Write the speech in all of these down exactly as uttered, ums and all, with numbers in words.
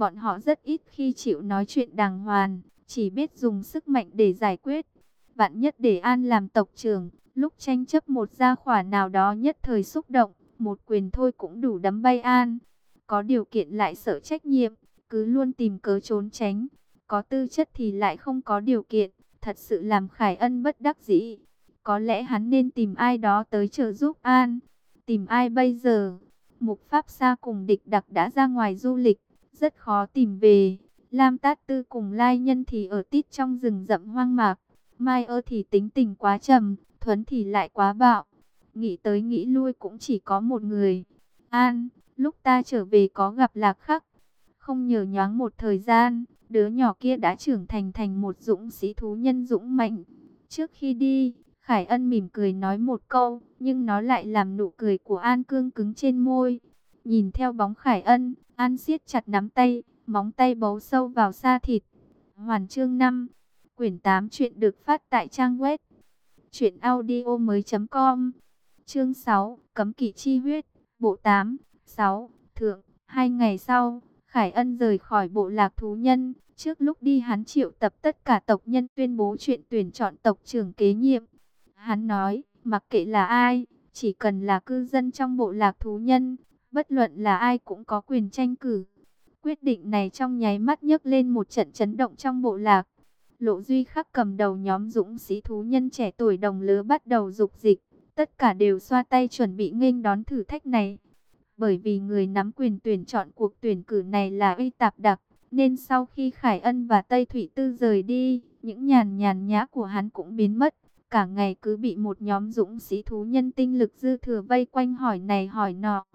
Bọn họ rất ít khi chịu nói chuyện đàng hoàng, chỉ biết dùng sức mạnh để giải quyết. Vạn nhất để An làm tộc trưởng, lúc tranh chấp một gia khỏa nào đó nhất thời xúc động, một quyền thôi cũng đủ đấm bay An. Có điều kiện lại sợ trách nhiệm, cứ luôn tìm cớ trốn tránh. Có tư chất thì lại không có điều kiện, thật sự làm Khải Ân bất đắc dĩ. Có lẽ hắn nên tìm ai đó tới trợ giúp An. Tìm ai bây giờ? Mục Pháp Sa cùng Địch Đặc đã ra ngoài du lịch, rất khó tìm về. Lam Tát Tư cùng Lai Nhân thì ở tít trong rừng rậm hoang mạc. Mai ơ thì tính tình quá trầm, Thuấn thì lại quá bạo. Nghĩ tới nghĩ lui cũng chỉ có một người. An, lúc ta trở về có gặp Lạc Khắc. Không nhờ nhoáng một thời gian, đứa nhỏ kia đã trưởng thành thành một dũng sĩ thú nhân dũng mạnh. Trước khi đi, Khải Ân mỉm cười nói một câu, nhưng nó lại làm nụ cười của An cương cứng trên môi. Nhìn theo bóng Khải Ân, An siết chặt nắm tay, móng tay bấu sâu vào da thịt. Hoàn chương năm, quyển tám truyện được phát tại trang web truyện audio mới chấm com. Chương sáu, cấm kỵ chi huyết, bộ tám, sáu, thượng. Hai ngày sau, Khải Ân rời khỏi bộ lạc thú nhân. Trước lúc đi hắn triệu tập tất cả tộc nhân tuyên bố chuyện tuyển chọn tộc trưởng kế nhiệm. Hắn nói, mặc kệ là ai, chỉ cần là cư dân trong bộ lạc thú nhân, bất luận là ai cũng có quyền tranh cử. Quyết định này trong nháy mắt nhấc lên một trận chấn động trong bộ lạc. Lộ Duy Khắc cầm đầu nhóm dũng sĩ thú nhân trẻ tuổi đồng lứa bắt đầu dục dịch. Tất cả đều xoa tay chuẩn bị nghênh đón thử thách này. Bởi vì người nắm quyền tuyển chọn cuộc tuyển cử này là Uy Tạp Đặc, nên sau khi Khải Ân và Tây Thủy Tư rời đi, những nhàn nhàn nhã của hắn cũng biến mất. Cả ngày cứ bị một nhóm dũng sĩ thú nhân tinh lực dư thừa vây quanh hỏi này hỏi nọ.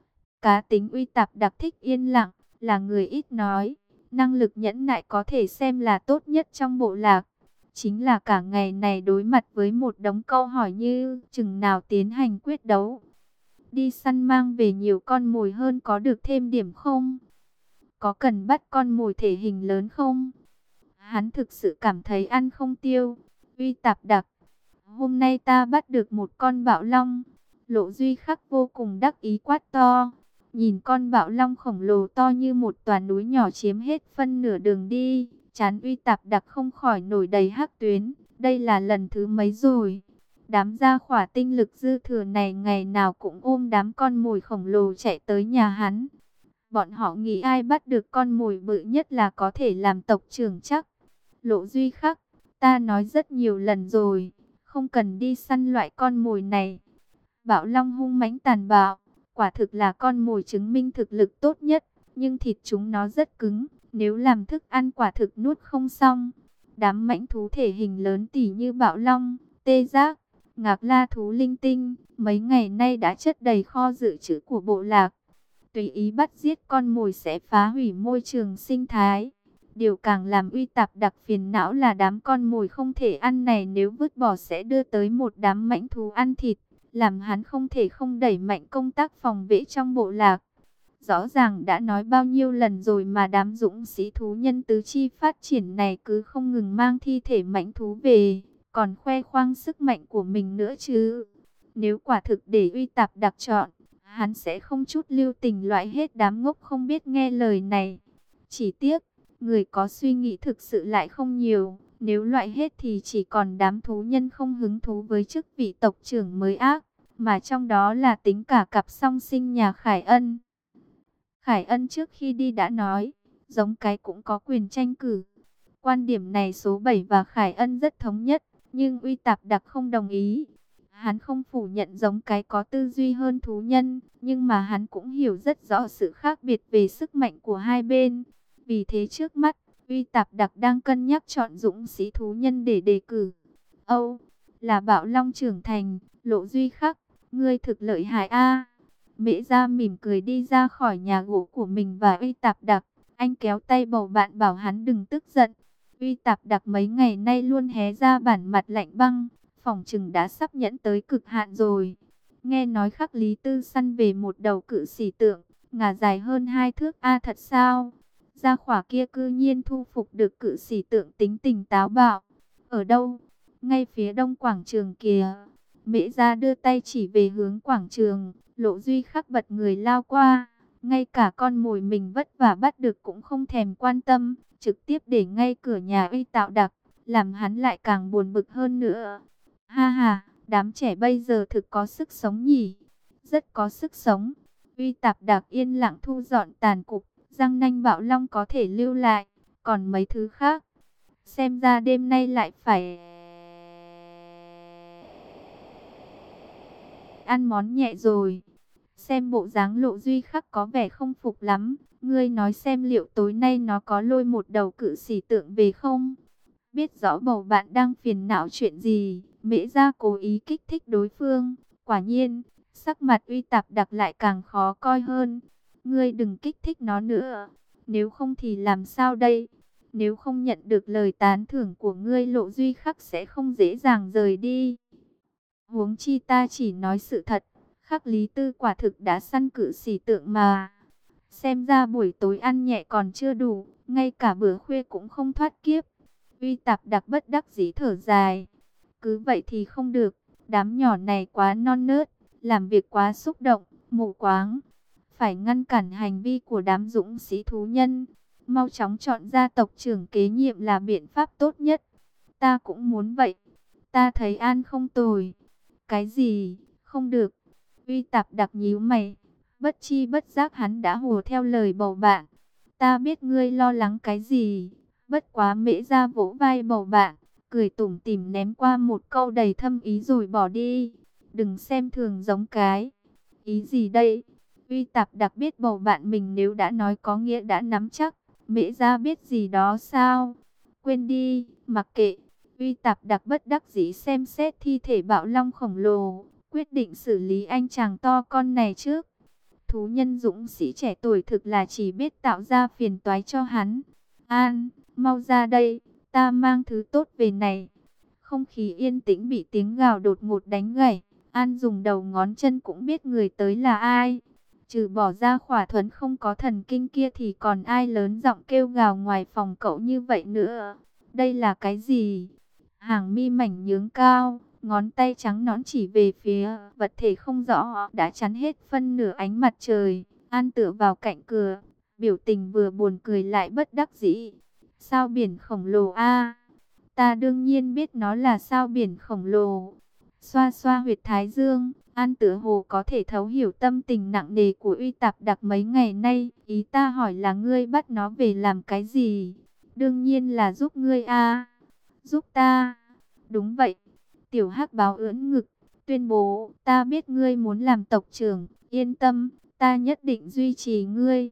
Cá tính Uy Tạp Đặc thích yên lặng, là người ít nói, năng lực nhẫn nại có thể xem là tốt nhất trong bộ lạc. Chính là cả ngày này đối mặt với một đống câu hỏi như chừng nào tiến hành quyết đấu. Đi săn mang về nhiều con mồi hơn có được thêm điểm không? Có cần bắt con mồi thể hình lớn không? Hắn thực sự cảm thấy ăn không tiêu. Uy Tạp Đặc, hôm nay ta bắt được một con bạo long. Lộ Duy Khắc vô cùng đắc ý quát to. Nhìn con bạo long khổng lồ to như một tòa núi nhỏ chiếm hết phân nửa đường đi. Trán Uy Tạp Đặc không khỏi nổi đầy hắc tuyến. Đây là lần thứ mấy rồi? Đám gia khỏa tinh lực dư thừa này ngày nào cũng ôm đám con mồi khổng lồ chạy tới nhà hắn. Bọn họ nghĩ ai bắt được con mồi bự nhất là có thể làm tộc trưởng chắc. Lộ Duy Khắc, ta nói rất nhiều lần rồi, không cần đi săn loại con mồi này. Bạo long hung mãnh tàn bạo, quả thực là con mồi chứng minh thực lực tốt nhất, nhưng thịt chúng nó rất cứng, nếu làm thức ăn quả thực nuốt không xong. Đám mãnh thú thể hình lớn tỉ như bạo long, tê giác, ngạc la thú linh tinh, mấy ngày nay đã chất đầy kho dự trữ của bộ lạc. Tùy ý bắt giết con mồi sẽ phá hủy môi trường sinh thái. Điều càng làm Uy Tạp Đặc phiền não là đám con mồi không thể ăn này nếu vứt bỏ sẽ đưa tới một đám mãnh thú ăn thịt, làm hắn không thể không đẩy mạnh công tác phòng vệ trong bộ lạc. Rõ ràng đã nói bao nhiêu lần rồi mà đám dũng sĩ thú nhân tứ chi phát triển này cứ không ngừng mang thi thể mãnh thú về, còn khoe khoang sức mạnh của mình nữa chứ. Nếu quả thực để Uy Tạp Đặc chọn, hắn sẽ không chút lưu tình loại hết đám ngốc không biết nghe lời này. Chỉ tiếc, người có suy nghĩ thực sự lại không nhiều. Nếu loại hết thì chỉ còn đám thú nhân không hứng thú với chức vị tộc trưởng mới ác, mà trong đó là tính cả cặp song sinh nhà Khải Ân. Khải Ân trước khi đi đã nói, giống cái cũng có quyền tranh cử. Quan điểm này số bảy và Khải Ân rất thống nhất, nhưng Uy Tạp Đặc không đồng ý. Hắn không phủ nhận giống cái có tư duy hơn thú nhân, nhưng mà hắn cũng hiểu rất rõ sự khác biệt về sức mạnh của hai bên. Vì thế trước mắt, Uy Tạp Đặc đang cân nhắc chọn dũng sĩ thú nhân để đề cử. Âu, là Bạo Long trưởng thành, Lộ Duy Khắc, ngươi thực lợi hại a. Mễ Gia mỉm cười đi ra khỏi nhà gỗ của mình và Uy Tạp Đặc, anh kéo tay bầu bạn bảo hắn đừng tức giận. Uy Tạp Đặc mấy ngày nay luôn hé ra bản mặt lạnh băng, phỏng chừng đã sắp nhẫn tới cực hạn rồi. Nghe nói Khắc Lý Tư săn về một đầu cự xỉ tượng, ngà dài hơn hai thước a thật sao? Gia khỏa kia cư nhiên thu phục được cự xỉ tượng tính tình táo bạo. Ở đâu? Ngay phía đông quảng trường kìa. Mễ Gia đưa tay chỉ về hướng quảng trường. Lộ Duy Khắc bật người lao qua, ngay cả con mồi mình vất vả bắt được cũng không thèm quan tâm, trực tiếp để ngay cửa nhà Uy Tạo Đặc, làm hắn lại càng buồn bực hơn nữa. Ha ha, đám trẻ bây giờ thực có sức sống nhỉ, rất có sức sống. Uy Tạp Đặc yên lặng thu dọn tàn cục, răng nanh bạo long có thể lưu lại, còn mấy thứ khác, xem ra đêm nay lại phải ăn món nhẹ rồi. Xem bộ dáng Lộ Duy Khắc có vẻ không phục lắm, ngươi nói xem liệu tối nay nó có lôi một đầu cự xỉ tượng về không? Biết rõ bầu bạn đang phiền não chuyện gì, Mễ Gia cố ý kích thích đối phương. Quả nhiên, sắc mặt Uy Tạp Đặc lại càng khó coi hơn. Ngươi đừng kích thích nó nữa, nếu không thì làm sao đây? Nếu không nhận được lời tán thưởng của ngươi, Lộ Duy Khắc sẽ không dễ dàng rời đi. Huống chi ta chỉ nói sự thật, Khắc Lý Tư quả thực đã săn cự xỉ tượng mà. Xem ra buổi tối ăn nhẹ còn chưa đủ, ngay cả bữa khuya cũng không thoát kiếp. Uy Tạp Đặc bất đắc dĩ thở dài. Cứ vậy thì không được, đám nhỏ này quá non nớt, làm việc quá xúc động, mù quáng. Phải ngăn cản hành vi của đám dũng sĩ thú nhân. Mau chóng chọn ra tộc trưởng kế nhiệm là biện pháp tốt nhất. Ta cũng muốn vậy. Ta thấy An không tồi. Cái gì? Không được. Uy Tạp Đặc nhíu mày. Bất chi bất giác hắn đã hùa theo lời bầu bạn. Ta biết ngươi lo lắng cái gì. Bất quá Mễ Gia vỗ vai bầu bạn, cười tủm tỉm ném qua một câu đầy thâm ý rồi bỏ đi. Đừng xem thường giống cái. Ý gì đây? Uy Tạp Đặc biết bầu bạn mình nếu đã nói có nghĩa đã nắm chắc. Mễ Gia biết gì đó sao? Quên đi, mặc kệ. Uy Tạp Đặc bất đắc dĩ xem xét thi thể bạo long khổng lồ, quyết định xử lý anh chàng to con này trước. Thú nhân dũng sĩ trẻ tuổi thực là chỉ biết tạo ra phiền toái cho hắn. An, mau ra đây, ta mang thứ tốt về này. Không khí yên tĩnh bị tiếng gào đột ngột đánh gãy. An dùng đầu ngón chân cũng biết người tới là ai. Trừ bỏ ra Khỏa Thuấn không có thần kinh kia thì còn ai lớn giọng kêu gào ngoài phòng cậu như vậy nữa. Đây là cái gì? Hàng mi mảnh nhướng cao, ngón tay trắng nõn chỉ về phía vật thể không rõ đã chắn hết phân nửa ánh mặt trời. An tựa vào cạnh cửa, biểu tình vừa buồn cười lại bất đắc dĩ. Sao biển khổng lồ a? Ta đương nhiên biết nó là sao biển khổng lồ. Xoa xoa huyệt thái dương, An tựa hồ có thể thấu hiểu tâm tình nặng nề của Uy Tạp Đặc mấy ngày nay. Ý ta hỏi là ngươi bắt nó về làm cái gì? Đương nhiên là giúp ngươi a. Giúp ta? Đúng vậy. Tiểu Hắc báo ưỡn ngực, tuyên bố, ta biết ngươi muốn làm tộc trưởng, yên tâm, ta nhất định duy trì ngươi.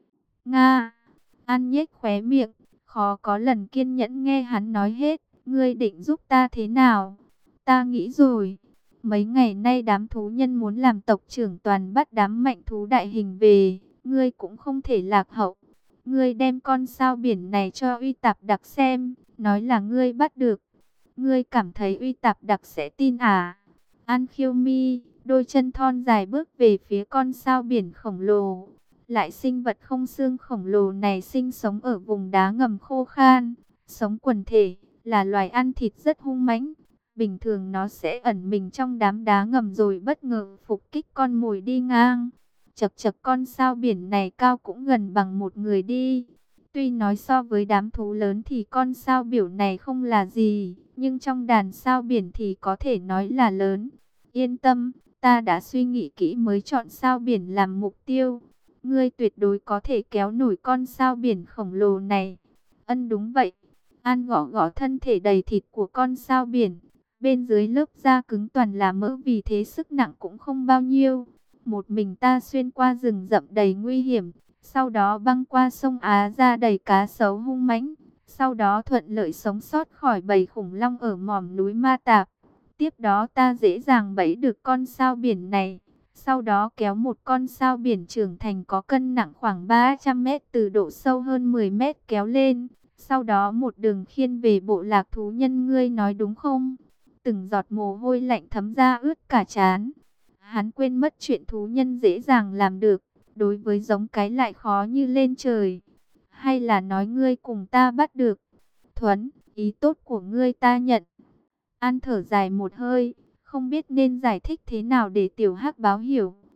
Nga. An nhếch khóe miệng, khó có lần kiên nhẫn nghe hắn nói hết. Ngươi định giúp ta thế nào? Ta nghĩ rồi. Mấy ngày nay đám thú nhân muốn làm tộc trưởng toàn bắt đám mạnh thú đại hình về. Ngươi cũng không thể lạc hậu. Ngươi đem con sao biển này cho Uy Tạp Đặc xem, nói là ngươi bắt được. Ngươi cảm thấy Uy Tạp Đặc sẽ tin à? An khiêu mi, đôi chân thon dài bước về phía con sao biển khổng lồ. Lại sinh vật không xương khổng lồ này sinh sống ở vùng đá ngầm khô khan, sống quần thể, là loài ăn thịt rất hung mãnh. Bình thường nó sẽ ẩn mình trong đám đá ngầm rồi bất ngờ phục kích con mồi đi ngang. Chật chật, con sao biển này cao cũng gần bằng một người đi. Tuy nói so với đám thú lớn thì con sao biểu này không là gì, nhưng trong đàn sao biển thì có thể nói là lớn. Yên tâm, ta đã suy nghĩ kỹ mới chọn sao biển làm mục tiêu. Ngươi tuyệt đối có thể kéo nổi con sao biển khổng lồ này. Ân, đúng vậy. An gõ gõ thân thể đầy thịt của con sao biển. Bên dưới lớp da cứng toàn là mỡ, vì thế sức nặng cũng không bao nhiêu. Một mình ta xuyên qua rừng rậm đầy nguy hiểm, sau đó băng qua sông Á ra đầy cá sấu hung mãnh, sau đó thuận lợi sống sót khỏi bầy khủng long ở mỏm núi Ma Tạp. Tiếp đó ta dễ dàng bẫy được con sao biển này, sau đó kéo một con sao biển trưởng thành có cân nặng khoảng ba trăm mét từ độ sâu hơn mười mét kéo lên, sau đó một đường khiên về bộ lạc thú nhân. Ngươi nói đúng không? Từng giọt mồ hôi lạnh thấm ra ướt cả trán. Hắn quên mất chuyện thú nhân dễ dàng làm được, đối với giống cái lại khó như lên trời. Hay là nói ngươi cùng ta bắt được? Thuấn, ý tốt của ngươi ta nhận. An thở dài một hơi, không biết nên giải thích thế nào để Tiểu Hắc báo hiểu.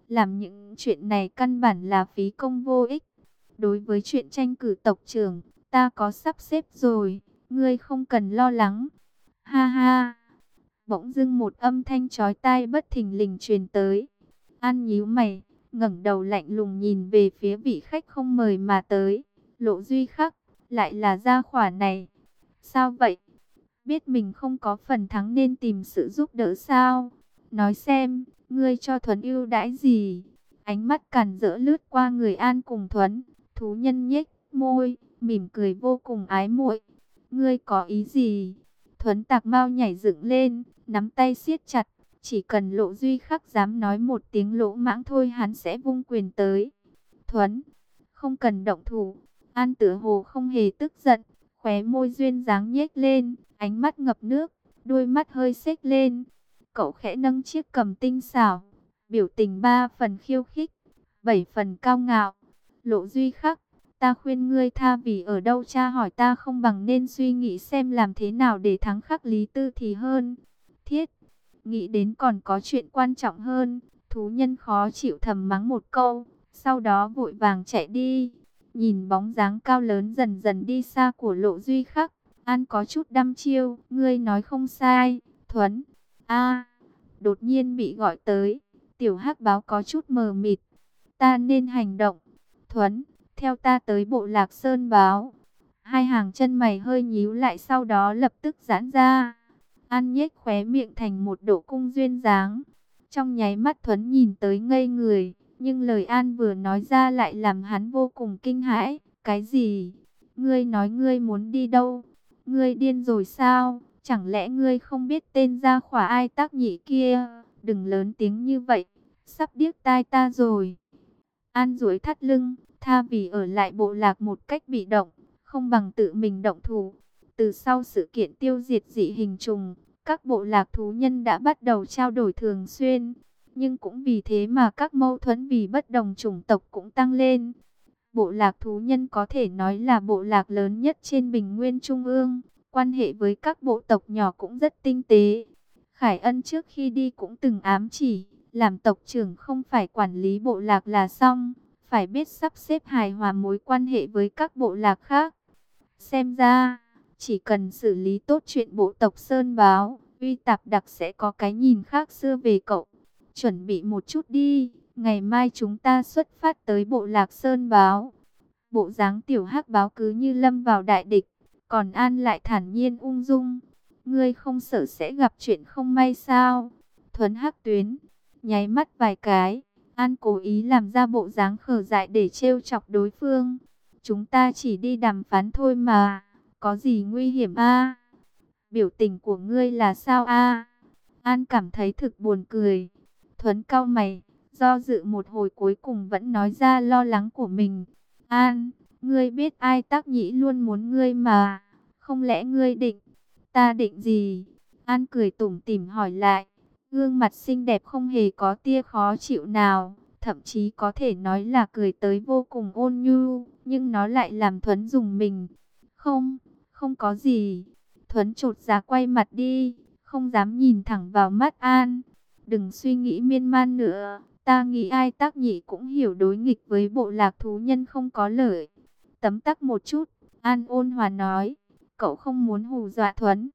Làm những chuyện này căn bản là phí công vô ích. Đối với chuyện tranh cử tộc trưởng, ta có sắp xếp rồi, ngươi không cần lo lắng. Ha ha. Bỗng dưng một âm thanh chói tai bất thình lình truyền tới. An nhíu mày, ngẩng đầu lạnh lùng nhìn về phía vị khách không mời mà tới. Lộ Duy Khắc, lại là gia hỏa này. Sao vậy? Biết mình không có phần thắng nên tìm sự giúp đỡ sao? Nói xem, ngươi cho Thuấn ưu đãi gì? Ánh mắt càn rỡ lướt qua người An cùng Thuấn. Thú nhân nhếch môi, mỉm cười vô cùng ái muội. Ngươi có ý gì? Thuấn Tạc Mao nhảy dựng lên, nắm tay siết chặt. Chỉ cần Lộ Duy Khắc dám nói một tiếng lỗ mãng thôi hắn sẽ vung quyền tới. Thuấn, không cần động thủ. An Tử Hồ không hề tức giận, khóe môi duyên dáng nhếch lên, ánh mắt ngập nước, đôi mắt hơi xếch lên. Cậu khẽ nâng chiếc cầm tinh xảo, biểu tình ba phần khiêu khích, bảy phần cao ngạo. Lộ Duy Khắc, ta khuyên ngươi tha vì ở đâu cha hỏi ta không bằng nên suy nghĩ xem làm thế nào để thắng Khắc Lý Tư thì hơn. Thiết, nghĩ đến còn có chuyện quan trọng hơn. Thú nhân khó chịu thầm mắng một câu, sau đó vội vàng chạy đi. Nhìn bóng dáng cao lớn dần dần đi xa của Lộ Duy Khắc, An có chút đăm chiêu. Ngươi nói không sai, Thuấn. A, đột nhiên bị gọi tới. Tiểu Hắc Báo có chút mờ mịt. Ta nên hành động. Thuấn, theo ta tới bộ Lạc Sơn Báo. Hai hàng chân mày hơi nhíu lại, sau đó lập tức giãn ra. An nhếch khóe miệng thành một độ cung duyên dáng. Trong nháy mắt Thuấn nhìn tới ngây người. Nhưng lời An vừa nói ra lại làm hắn vô cùng kinh hãi. Cái gì? Ngươi nói ngươi muốn đi đâu? Ngươi điên rồi sao? Chẳng lẽ ngươi không biết tên gia khỏa Ai Tác Nhĩ kia? Đừng lớn tiếng như vậy, sắp điếc tai ta rồi. An duỗi thắt lưng, tha vì ở lại bộ lạc một cách bị động, không bằng tự mình động thủ. Từ sau sự kiện tiêu diệt dị hình trùng, các bộ lạc thú nhân đã bắt đầu trao đổi thường xuyên. Nhưng cũng vì thế mà các mâu thuẫn vì bất đồng chủng tộc cũng tăng lên. Bộ lạc thú nhân có thể nói là bộ lạc lớn nhất trên Bình Nguyên Trung ương. Quan hệ với các bộ tộc nhỏ cũng rất tinh tế. Khải Ân trước khi đi cũng từng ám chỉ, làm tộc trưởng không phải quản lý bộ lạc là xong, phải biết sắp xếp hài hòa mối quan hệ với các bộ lạc khác. Xem ra, chỉ cần xử lý tốt chuyện bộ tộc Sơn Báo, Uy Tạp Đặc sẽ có cái nhìn khác xưa về cậu. Chuẩn bị một chút đi, ngày mai chúng ta xuất phát tới bộ lạc Sơn Báo. Bộ dáng Tiểu Hắc Báo cứ như lâm vào đại địch, còn An lại thản nhiên ung dung. Ngươi không sợ sẽ gặp chuyện không may sao? Thuấn Hắc Tuyến nháy mắt vài cái. An cố ý làm ra bộ dáng khờ dại để trêu chọc đối phương. Chúng ta chỉ đi đàm phán thôi mà, có gì nguy hiểm a? Biểu tình của ngươi là sao a? An cảm thấy thực buồn cười. Thuấn cau mày, do dự một hồi cuối cùng vẫn nói ra lo lắng của mình. An, ngươi biết Ai Tác Nhĩ luôn muốn ngươi mà, không lẽ ngươi định? Ta định gì? An cười tủm tỉm hỏi lại. Gương mặt xinh đẹp không hề có tia khó chịu nào, thậm chí có thể nói là cười tới vô cùng ôn nhu, nhưng nó lại làm Thuấn rùng mình. Không, không có gì. Thuấn chột dạ quay mặt đi, không dám nhìn thẳng vào mắt An. Đừng suy nghĩ miên man nữa, ta nghĩ Ai Tác Nhĩ cũng hiểu đối nghịch với bộ lạc thú nhân không có lợi. Tấm tắc một chút, An ôn hòa nói, cậu không muốn hù dọa Thuấn.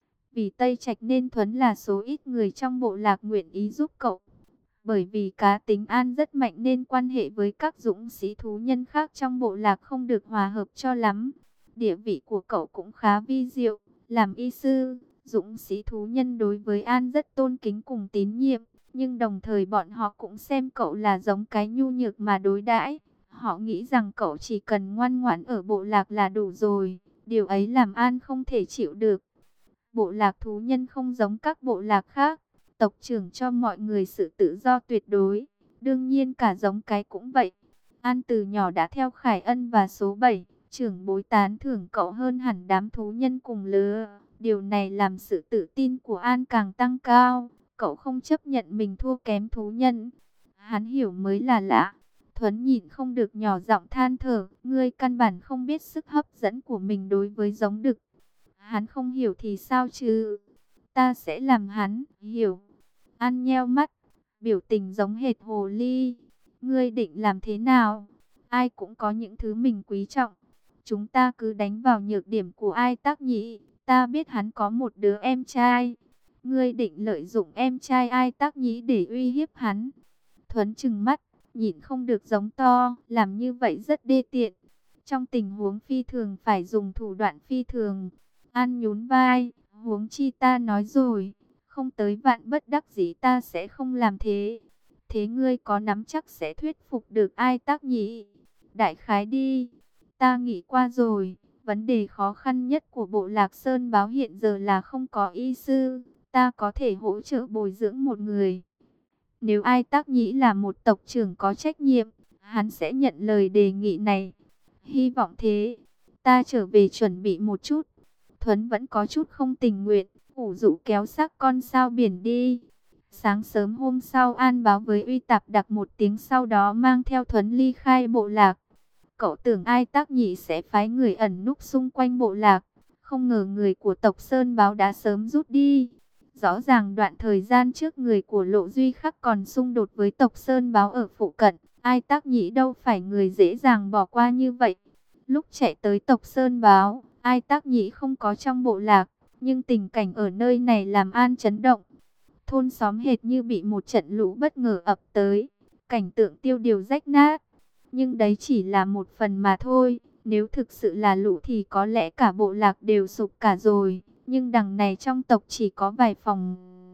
Vì Tây Trạch nên Thuấn là số ít người trong bộ lạc nguyện ý giúp cậu. Bởi vì cá tính An rất mạnh nên quan hệ với các dũng sĩ thú nhân khác trong bộ lạc không được hòa hợp cho lắm. Địa vị của cậu cũng khá vi diệu, làm y sư, dũng sĩ thú nhân đối với An rất tôn kính cùng tín nhiệm. Nhưng đồng thời bọn họ cũng xem cậu là giống cái nhu nhược mà đối đãi. Họ nghĩ rằng cậu chỉ cần ngoan ngoãn ở bộ lạc là đủ rồi. Điều ấy làm An không thể chịu được. Bộ lạc thú nhân không giống các bộ lạc khác. Tộc trưởng cho mọi người sự tự do tuyệt đối. Đương nhiên cả giống cái cũng vậy. An từ nhỏ đã theo Khải Ân và số bảy. Trưởng bối tán thưởng cậu hơn hẳn đám thú nhân cùng lứa. Điều này làm sự tự tin của An càng tăng cao. Cậu không chấp nhận mình thua kém thú nhân. Hắn hiểu mới là lạ. Thuấn nhịn không được nhỏ giọng than thở. Ngươi căn bản không biết sức hấp dẫn của mình đối với giống đực. Hắn không hiểu thì sao chứ? Ta sẽ làm hắn hiểu. An nheo mắt, biểu tình giống hệt hồ ly. Ngươi định làm thế nào? Ai cũng có những thứ mình quý trọng. Chúng ta cứ đánh vào nhược điểm của Ai Tác Nhĩ. Ta biết hắn có một đứa em trai. Ngươi định lợi dụng em trai Ai Tác Nhĩ để uy hiếp hắn. Thuấn trừng mắt, nhịn không được giống to. Làm như vậy rất đê tiện. Trong tình huống phi thường phải dùng thủ đoạn phi thường. An nhún vai. Huống chi ta nói rồi. Không tới vạn bất đắc dĩ ta sẽ không làm thế. Thế ngươi có nắm chắc sẽ thuyết phục được Ai Tác Nhĩ? Đại khái đi. Ta nghĩ qua rồi. Vấn đề khó khăn nhất của bộ Lạc Sơn Báo hiện giờ là không có y sư. Ta có thể hỗ trợ bồi dưỡng một người. Nếu Ai Tác Nhĩ là một tộc trưởng có trách nhiệm, hắn sẽ nhận lời đề nghị này. Hy vọng thế. Ta trở về chuẩn bị một chút. Thuấn vẫn có chút không tình nguyện. Ủ rũ kéo xác con sao biển đi. Sáng sớm hôm sau An báo với Uy Tạp Đặc một tiếng, sau đó mang theo Thuấn ly khai bộ lạc. Cậu tưởng Ai Tác Nhĩ sẽ phái người ẩn núp xung quanh bộ lạc. Không ngờ người của tộc Sơn Báo đã sớm rút đi. Rõ ràng đoạn thời gian trước người của Lộ Duy Khắc còn xung đột với tộc Sơn Báo ở phụ cận. Ai Tác Nhĩ đâu phải người dễ dàng bỏ qua như vậy. Lúc chạy tới tộc Sơn Báo, Ai Tác Nhĩ không có trong bộ lạc. Nhưng tình cảnh ở nơi này làm An chấn động. Thôn xóm hệt như bị một trận lũ bất ngờ ập tới. Cảnh tượng tiêu điều rách nát. Nhưng đấy chỉ là một phần mà thôi. Nếu thực sự là lũ thì có lẽ cả bộ lạc đều sụp cả rồi. Nhưng đằng này trong tộc chỉ có vài phòng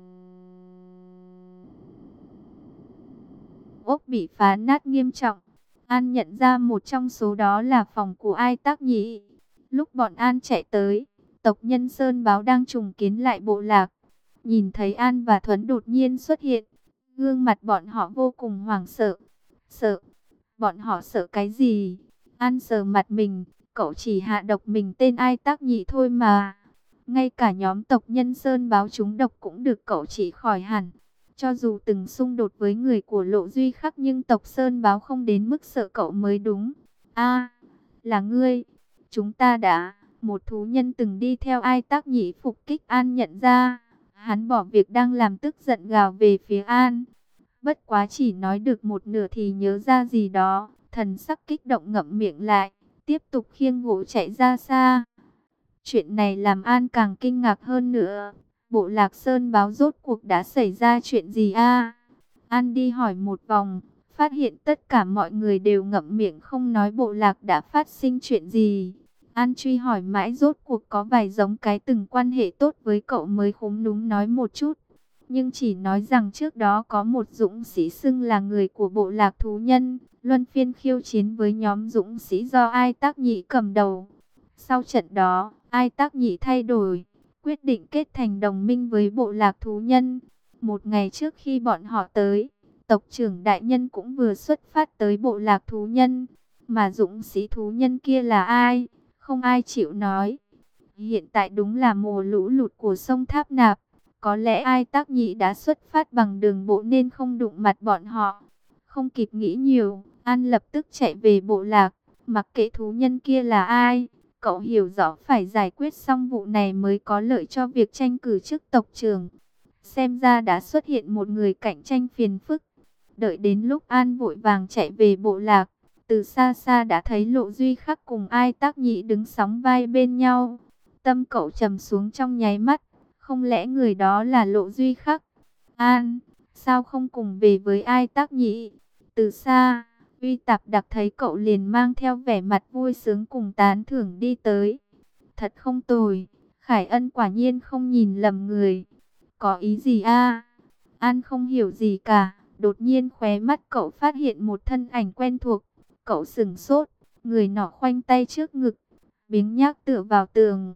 ốc bị phá nát nghiêm trọng. An nhận ra một trong số đó là phòng của Ai Tác Nhĩ. Lúc bọn An chạy tới, tộc nhân Sơn Báo đang trùng kiến lại bộ lạc. Nhìn thấy An và Thuấn đột nhiên xuất hiện, gương mặt bọn họ vô cùng hoảng sợ. Sợ? Bọn họ sợ cái gì? An sờ mặt mình, cậu chỉ hạ độc mình tên Ai Tác Nhĩ thôi mà. Ngay cả nhóm tộc nhân Sơn Báo trúng độc cũng được cậu chỉ khỏi hẳn. Cho dù từng xung đột với người của Lộ Duy Khắc nhưng tộc Sơn Báo không đến mức sợ cậu mới đúng. A, là ngươi. Chúng ta đã, một thú nhân từng đi theo Ai Tác Nhĩ phục kích An nhận ra. Hắn bỏ việc đang làm tức giận gào về phía An. Bất quá chỉ nói được một nửa thì nhớ ra gì đó. Thần sắc kích động ngậm miệng lại. Tiếp tục khiêng gỗ chạy ra xa. Chuyện này làm An càng kinh ngạc hơn nữa. Bộ Lạc Sơn Báo rốt cuộc đã xảy ra chuyện gì a? An đi hỏi một vòng. Phát hiện tất cả mọi người đều ngậm miệng không nói bộ lạc đã phát sinh chuyện gì. An truy hỏi mãi rốt cuộc có vài giống cái từng quan hệ tốt với cậu mới khúm núm nói một chút. Nhưng chỉ nói rằng trước đó có một dũng sĩ xưng là người của bộ lạc thú nhân, luân phiên khiêu chiến với nhóm dũng sĩ do Ai Tác Nhĩ cầm đầu. Sau trận đó, Ai Tác Nhĩ thay đổi, quyết định kết thành đồng minh với bộ lạc thú nhân. Một ngày trước khi bọn họ tới, tộc trưởng đại nhân cũng vừa xuất phát tới bộ lạc thú nhân. Mà dũng sĩ thú nhân kia là ai? Không ai chịu nói. Hiện tại đúng là mùa lũ lụt của sông Tháp Nạp. Có lẽ Ai Tác Nhĩ đã xuất phát bằng đường bộ nên không đụng mặt bọn họ. Không kịp nghĩ nhiều, An lập tức chạy về bộ lạc. Mặc kệ thú nhân kia là ai, cậu hiểu rõ phải giải quyết xong vụ này mới có lợi cho việc tranh cử chức tộc trưởng. Xem ra đã xuất hiện một người cạnh tranh phiền phức. Đợi đến lúc An vội vàng chạy về bộ lạc, từ xa xa đã thấy Lộ Duy Khắc cùng Ai Tác Nhĩ đứng sóng vai bên nhau. Tâm cậu trầm xuống trong nháy mắt. Không lẽ người đó là Lộ Duy Khắc? An, sao không cùng về với Ai Tác Nhĩ? Từ xa, Uy Tạp Đặc thấy cậu liền mang theo vẻ mặt vui sướng cùng tán thưởng đi tới. Thật không tồi, Khải Ân quả nhiên không nhìn lầm người. Có ý gì a? An không hiểu gì cả. Đột nhiên khóe mắt cậu phát hiện một thân ảnh quen thuộc. Cậu sững sốt, người nọ khoanh tay trước ngực, biếng nhác tựa vào tường.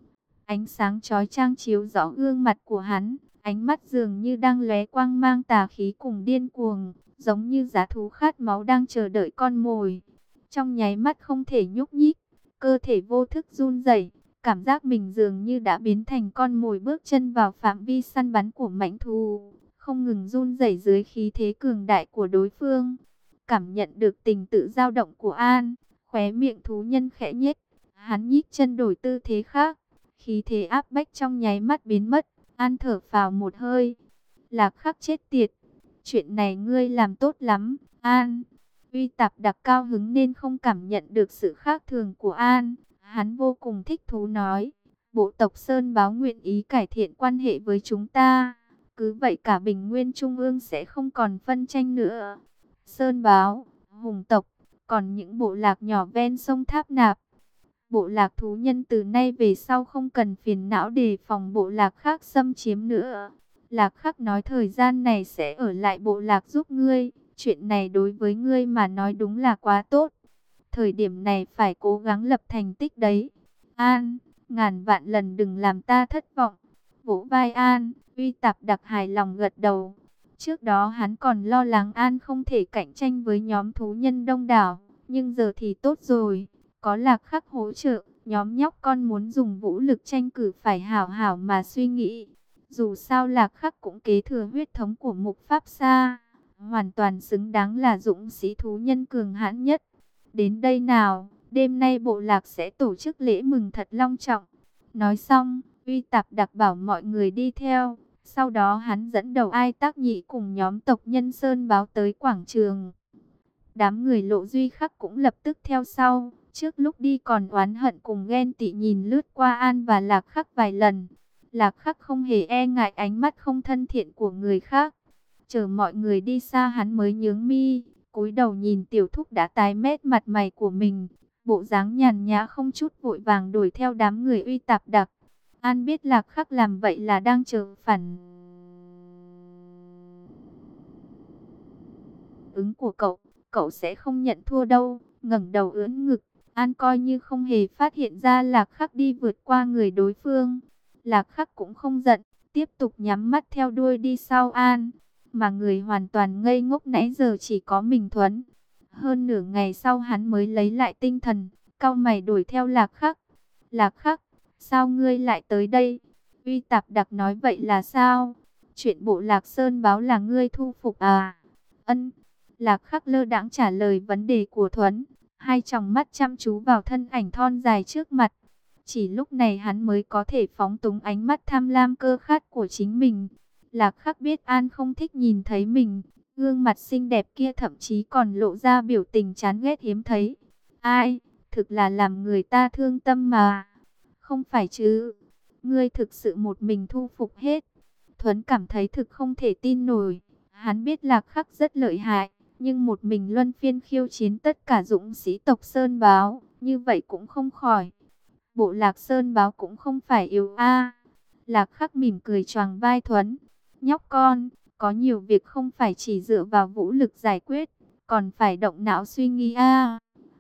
Ánh sáng chói chang chiếu rõ gương mặt của hắn, ánh mắt dường như đang lóe quang mang tà khí cùng điên cuồng, giống như dã thú khát máu đang chờ đợi con mồi. Trong nháy mắt không thể nhúc nhích, cơ thể vô thức run rẩy, cảm giác mình dường như đã biến thành con mồi bước chân vào phạm vi săn bắn của mãnh thú, không ngừng run rẩy dưới khí thế cường đại của đối phương. Cảm nhận được tình tự dao động của An, khóe miệng thú nhân khẽ nhếch, hắn nhích chân đổi tư thế khác. Khí thế áp bách trong nháy mắt biến mất, An thở phào một hơi. Lạc Khắc chết tiệt. Chuyện này ngươi làm tốt lắm, An. Uy Tạp Đặc cao hứng nên không cảm nhận được sự khác thường của An. Hắn vô cùng thích thú nói, bộ tộc Sơn Báo nguyện ý cải thiện quan hệ với chúng ta. Cứ vậy cả Bình Nguyên Trung ương sẽ không còn phân tranh nữa. Sơn Báo, Hùng tộc, còn những bộ lạc nhỏ ven sông Tháp Nạp. Bộ lạc thú nhân từ nay về sau không cần phiền não đề phòng bộ lạc khác xâm chiếm nữa. Lạc Khắc nói thời gian này sẽ ở lại bộ lạc giúp ngươi. Chuyện này đối với ngươi mà nói đúng là quá tốt. Thời điểm này phải cố gắng lập thành tích đấy. An, ngàn vạn lần đừng làm ta thất vọng. Vỗ vai An, Uy Tạp Đặc hài lòng gật đầu. Trước đó hắn còn lo lắng An không thể cạnh tranh với nhóm thú nhân đông đảo. Nhưng giờ thì tốt rồi. Có Lạc Khắc hỗ trợ, nhóm nhóc con muốn dùng vũ lực tranh cử phải hảo hảo mà suy nghĩ. Dù sao Lạc Khắc cũng kế thừa huyết thống của Mục Pháp Sa, hoàn toàn xứng đáng là dũng sĩ thú nhân cường hãn nhất. Đến đây nào, đêm nay bộ lạc sẽ tổ chức lễ mừng thật long trọng. Nói xong, Uy Tạp Đặc bảo mọi người đi theo. Sau đó hắn dẫn đầu Ai Tác Nhĩ cùng nhóm tộc nhân Sơn Báo tới quảng trường. Đám người Lộ Duy Khắc cũng lập tức theo sau. Trước lúc đi còn oán hận cùng ghen tị nhìn lướt qua An và Lạc Khắc vài lần. Lạc Khắc không hề e ngại ánh mắt không thân thiện của người khác. Chờ mọi người đi xa hắn mới nhướng mi, cúi đầu nhìn tiểu thúc đã tái mét mặt mày của mình. Bộ dáng nhàn nhã không chút vội vàng đuổi theo đám người Uy Tạp Đặc. An biết Lạc Khắc làm vậy là đang chờ phản ứng của cậu. Cậu sẽ không nhận thua đâu. Ngẩng đầu ưỡn ngực, An coi như không hề phát hiện ra Lạc Khắc đi vượt qua người đối phương. Lạc Khắc cũng không giận, tiếp tục nhắm mắt theo đuôi đi sau An. Mà người hoàn toàn ngây ngốc nãy giờ chỉ có mình Thuấn. Hơn nửa ngày sau hắn mới lấy lại tinh thần, cau mày đuổi theo Lạc Khắc. Lạc Khắc, sao ngươi lại tới đây? Uy Tạp Đặc nói vậy là sao? Chuyện bộ Lạc Sơn Báo là ngươi thu phục à? Ân. Lạc Khắc lơ đãng trả lời vấn đề của Thuấn. Hai tròng mắt chăm chú vào thân ảnh thon dài trước mặt. Chỉ lúc này hắn mới có thể phóng túng ánh mắt tham lam cơ khát của chính mình. Lạc Khắc biết An không thích nhìn thấy mình. Gương mặt xinh đẹp kia thậm chí còn lộ ra biểu tình chán ghét hiếm thấy. Ai, thực là làm người ta thương tâm mà. Không phải chứ, ngươi thực sự một mình thu phục hết. Thuấn cảm thấy thực không thể tin nổi. Hắn biết Lạc Khắc rất lợi hại, nhưng một mình luân phiên khiêu chiến tất cả dũng sĩ tộc Sơn Báo, như vậy cũng không khỏi. Bộ Lạc Sơn Báo cũng không phải yếu a. Lạc Khắc mỉm cười choàng vai Thuấn. Nhóc con, có nhiều việc không phải chỉ dựa vào vũ lực giải quyết, còn phải động não suy nghĩ a.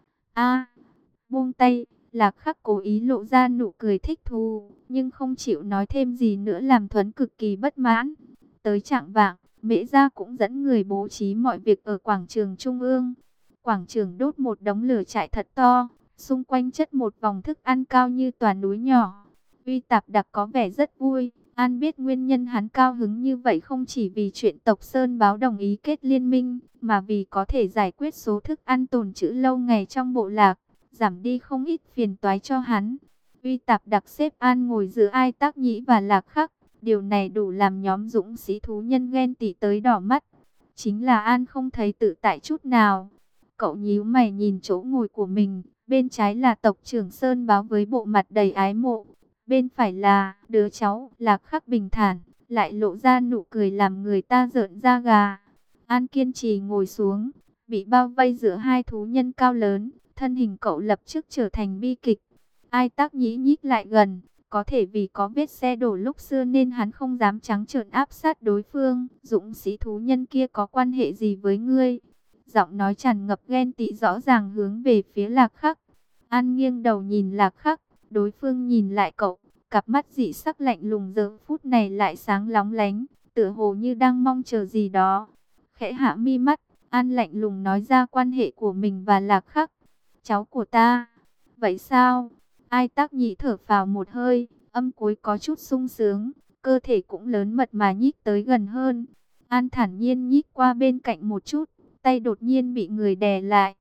A, buông tay. Lạc Khắc cố ý lộ ra nụ cười thích thú, nhưng không chịu nói thêm gì nữa làm Thuấn cực kỳ bất mãn. Tới trạng vạng, Mễ Gia cũng dẫn người bố trí mọi việc ở quảng trường trung ương. Quảng trường đốt một đống lửa trại thật to, xung quanh chất một vòng thức ăn cao như tòa núi nhỏ. Uy Tạp Đặc có vẻ rất vui. An biết nguyên nhân hắn cao hứng như vậy không chỉ vì chuyện tộc Sơn Báo đồng ý kết liên minh, mà vì có thể giải quyết số thức ăn tồn trữ lâu ngày trong bộ lạc, giảm đi không ít phiền toái cho hắn. Uy Tạp Đặc xếp An ngồi giữa Ai Tác Nhĩ và Lạc Khắc. Điều này đủ làm nhóm dũng sĩ thú nhân ghen tị tới đỏ mắt. Chính là An không thấy tự tại chút nào. Cậu nhíu mày nhìn chỗ ngồi của mình. Bên trái là tộc trưởng Sơn Báo với bộ mặt đầy ái mộ. Bên phải là đứa cháu Lạc Khắc bình thản, lại lộ ra nụ cười làm người ta rợn da gà. An kiên trì ngồi xuống, bị bao vây giữa hai thú nhân cao lớn. Thân hình cậu lập tức trở thành bi kịch. Ai Tác Nhĩ nhích lại gần. Có thể vì có vết xe đổ lúc xưa nên hắn không dám trắng trợn áp sát đối phương. Dũng sĩ thú nhân kia có quan hệ gì với ngươi? Giọng nói tràn ngập ghen tị rõ ràng hướng về phía Lạc Khắc. An nghiêng đầu nhìn Lạc Khắc. Đối phương nhìn lại cậu. Cặp mắt dị sắc lạnh lùng giờ phút này lại sáng lóng lánh. Tựa hồ như đang mong chờ gì đó. Khẽ hạ mi mắt. An lạnh lùng nói ra quan hệ của mình và Lạc Khắc. Cháu của ta. Vậy sao? Ai Tác Nhĩ thở phào một hơi, âm cuối có chút sung sướng, cơ thể cũng lớn mật mà nhích tới gần hơn. An thản nhiên nhích qua bên cạnh một chút, tay đột nhiên bị người đè lại.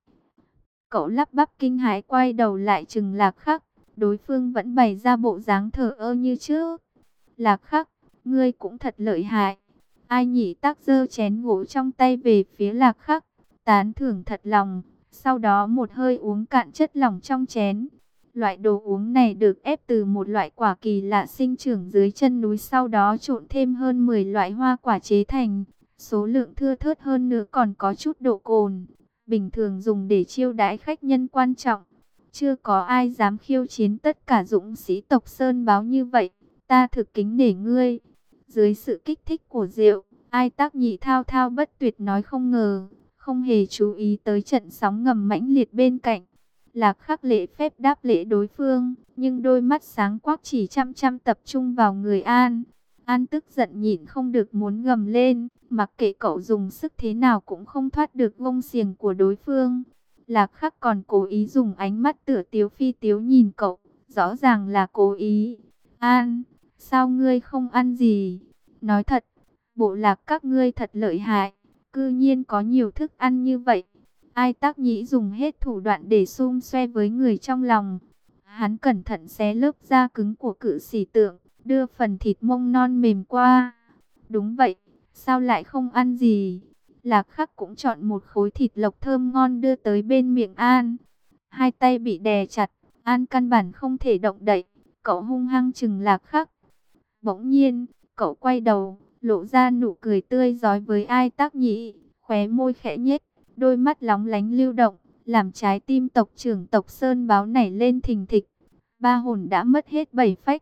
Cậu lắp bắp kinh hãi quay đầu lại chừng Lạc Khắc, đối phương vẫn bày ra bộ dáng thờ ơ như trước. Lạc Khắc, ngươi cũng thật lợi hại. Ai Nhĩ Tắc giơ chén gỗ trong tay về phía Lạc Khắc, tán thưởng thật lòng, sau đó một hơi uống cạn chất lỏng trong chén. Loại đồ uống này được ép từ một loại quả kỳ lạ sinh trưởng dưới chân núi, sau đó trộn thêm hơn mười loại hoa quả chế thành, số lượng thưa thớt hơn nữa còn có chút độ cồn, bình thường dùng để chiêu đãi khách nhân quan trọng. Chưa có ai dám khiêu chiến tất cả dũng sĩ tộc Sơn Báo như vậy, ta thực kính nể ngươi. Dưới sự kích thích của rượu, Ai Tác Nhĩ thao thao bất tuyệt nói không ngờ, không hề chú ý tới trận sóng ngầm mãnh liệt bên cạnh. Lạc Khắc lễ phép đáp lễ đối phương, nhưng đôi mắt sáng quắc chỉ chăm chăm tập trung vào người An. An tức giận nhịn không được muốn gầm lên, mặc kệ cậu dùng sức thế nào cũng không thoát được gông xiềng của đối phương. Lạc Khắc còn cố ý dùng ánh mắt tựa tiếu phi tiếu nhìn cậu, rõ ràng là cố ý. An, sao ngươi không ăn gì? Nói thật, bộ lạc các ngươi thật lợi hại, cư nhiên có nhiều thức ăn như vậy. Ai Tác Nhĩ dùng hết thủ đoạn để xung xoe với người trong lòng. Hắn cẩn thận xé lớp da cứng của cự sĩ tượng, đưa phần thịt mông non mềm qua. Đúng vậy, sao lại không ăn gì? Lạc Khắc cũng chọn một khối thịt lộc thơm ngon đưa tới bên miệng An. Hai tay bị đè chặt, An căn bản không thể động đậy. Cậu hung hăng chừng Lạc Khắc. Bỗng nhiên, cậu quay đầu, lộ ra nụ cười tươi rói với Ai Tác Nhĩ, khóe môi khẽ nhếch, đôi mắt lóng lánh lưu động, làm trái tim tộc trưởng tộc Sơn Báo nảy lên thình thịch. Ba hồn đã mất hết bảy phách.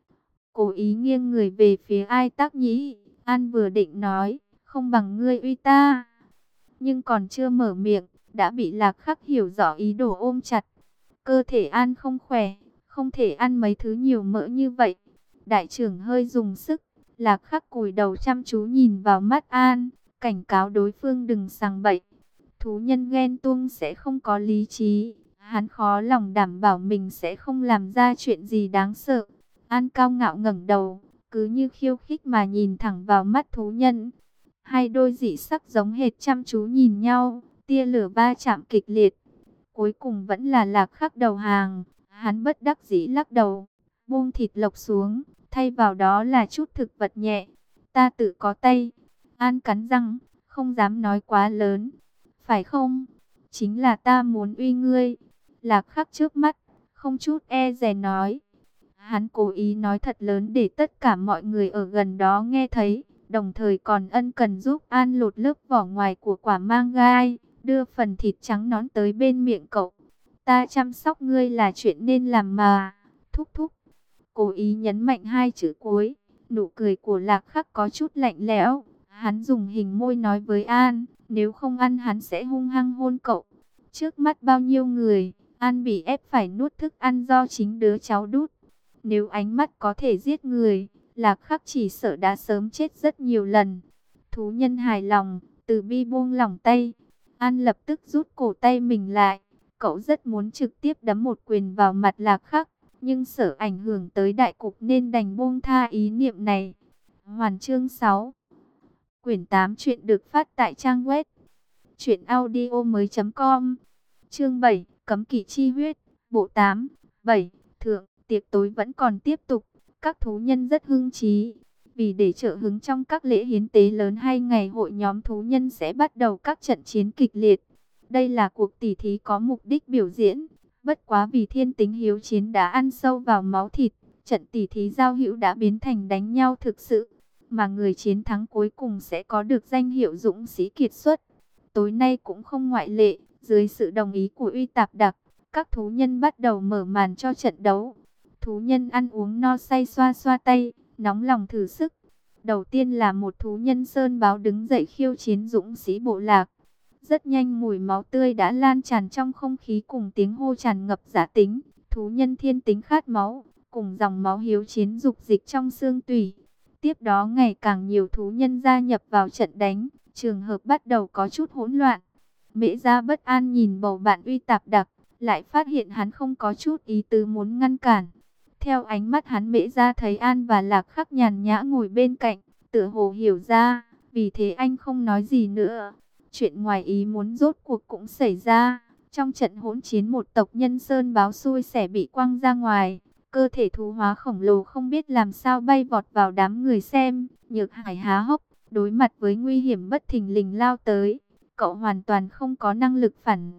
Cố ý nghiêng người về phía Ai Tác Nhĩ, An vừa định nói, không bằng ngươi uy ta. Nhưng còn chưa mở miệng, đã bị Lạc Khắc hiểu rõ ý đồ ôm chặt. Cơ thể An không khỏe, không thể ăn mấy thứ nhiều mỡ như vậy. Đại trưởng hơi dùng sức, Lạc Khắc cúi đầu chăm chú nhìn vào mắt An, cảnh cáo đối phương đừng sằng bậy. Thú nhân ghen tuông sẽ không có lý trí, hắn khó lòng đảm bảo mình sẽ không làm ra chuyện gì đáng sợ. An cao ngạo ngẩng đầu, cứ như khiêu khích mà nhìn thẳng vào mắt thú nhân. Hai đôi dị sắc giống hệt chăm chú nhìn nhau, tia lửa va chạm kịch liệt. Cuối cùng vẫn là Lạc Khắc đầu hàng, hắn bất đắc dĩ lắc đầu, buông thịt lộc xuống, thay vào đó là chút thực vật nhẹ. Ta tự có tay. An cắn răng, không dám nói quá lớn. Phải không? Chính là ta muốn uy ngươi. Lạc Khắc trước mắt, không chút e dè nói. Hắn cố ý nói thật lớn để tất cả mọi người ở gần đó nghe thấy, đồng thời còn ân cần giúp An lột lớp vỏ ngoài của quả mang gai, đưa phần thịt trắng nõn tới bên miệng cậu. Ta chăm sóc ngươi là chuyện nên làm mà, thúc thúc. Cố ý nhấn mạnh hai chữ cuối, nụ cười của Lạc Khắc có chút lạnh lẽo. Hắn dùng hình môi nói với An, nếu không ăn hắn sẽ hung hăng hôn cậu. Trước mắt bao nhiêu người, An bị ép phải nuốt thức ăn do chính đứa cháu đút. Nếu ánh mắt có thể giết người, Lạc Khắc chỉ sợ đã sớm chết rất nhiều lần. Thú nhân hài lòng, từ bi buông lỏng tay. An lập tức rút cổ tay mình lại. Cậu rất muốn trực tiếp đấm một quyền vào mặt Lạc Khắc, nhưng sợ ảnh hưởng tới đại cục nên đành buông tha ý niệm này. Hoàn chương sáu. Quyển tám chuyện được phát tại trang web truyện audio mới chấm com. Chương bảy, cấm kỵ chi huyết, bộ tám. bảy. Thượng, tiệc tối vẫn còn tiếp tục, các thú nhân rất hưng trí. Vì để trợ hứng trong các lễ hiến tế lớn hay ngày hội, nhóm thú nhân sẽ bắt đầu các trận chiến kịch liệt. Đây là cuộc tỉ thí có mục đích biểu diễn, bất quá vì thiên tính hiếu chiến đã ăn sâu vào máu thịt, trận tỉ thí giao hữu đã biến thành đánh nhau thực sự, mà người chiến thắng cuối cùng sẽ có được danh hiệu dũng sĩ kiệt xuất. Tối nay cũng không ngoại lệ, dưới sự đồng ý của Uy Tạp Đặc, các thú nhân bắt đầu mở màn cho trận đấu. Thú nhân ăn uống no say xoa xoa tay, nóng lòng thử sức. Đầu tiên là một thú nhân Sơn Báo đứng dậy khiêu chiến dũng sĩ bộ lạc. Rất nhanh mùi máu tươi đã lan tràn trong không khí cùng tiếng hô tràn ngập giả tính. Thú nhân thiên tính khát máu, cùng dòng máu hiếu chiến dục dịch trong xương tủy. Tiếp đó ngày càng nhiều thú nhân gia nhập vào trận đánh, trường hợp bắt đầu có chút hỗn loạn. Mễ Gia bất an nhìn bầu bạn Uy Tạp Đặc, lại phát hiện hắn không có chút ý tứ muốn ngăn cản. Theo ánh mắt hắn, Mễ Gia thấy An và Lạc Khắc nhàn nhã ngồi bên cạnh, tựa hồ hiểu ra, vì thế anh không nói gì nữa. Chuyện ngoài ý muốn rốt cuộc cũng xảy ra. Trong trận hỗn chiến, một tộc nhân Sơn Báo xui xẻ bị quăng ra ngoài. Cơ thể thú hóa khổng lồ không biết làm sao bay vọt vào đám người xem. Nhược Hải há hốc, Đối mặt với nguy hiểm bất thình lình lao tới, cậu hoàn toàn không có năng lực phản